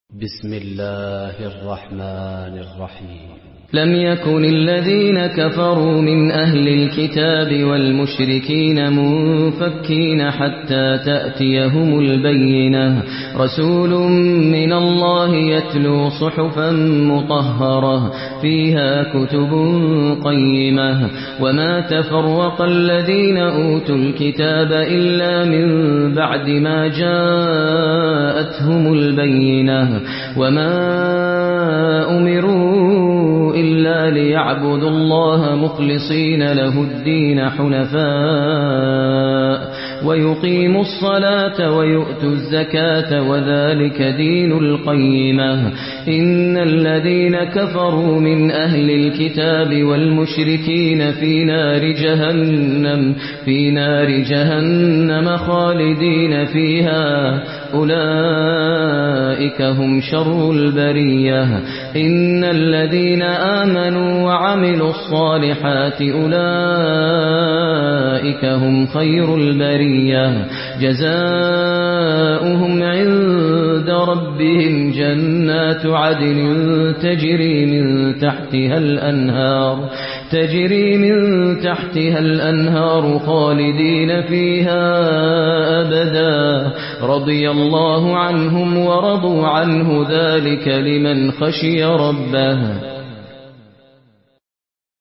بسم الله الرحمن الرحيم. لم يكن الذين كفروا من أهل الكتاب والمشركين منفكين حتى تأتيهم البينة رسول من الله يتلو صحفا مطهرة فيها كتب قيمة وما تفرق الذين أوتوا الكتاب إلا من بعد ما جاءتهم البينة وما أمروا إلا ليعبدوا الله مخلصين له الدين حنفاء ويقيموا الصلاة ويؤتوا الزكاة وذلك دين القيمة إن الذين كفروا من أهل الكتاب والمشركين في نار جهنم خالدين فيها أولئك هم شر البرية إن الذين آمنوا وعملوا الصالحات أولئك هم خير البرية جزاؤهم عند ربهم جنات عدن تجري من تحتها الأنهار خالدين فيها أبدا رضي الله عنهم ورضوا عنه ذلك لمن خشي ربه.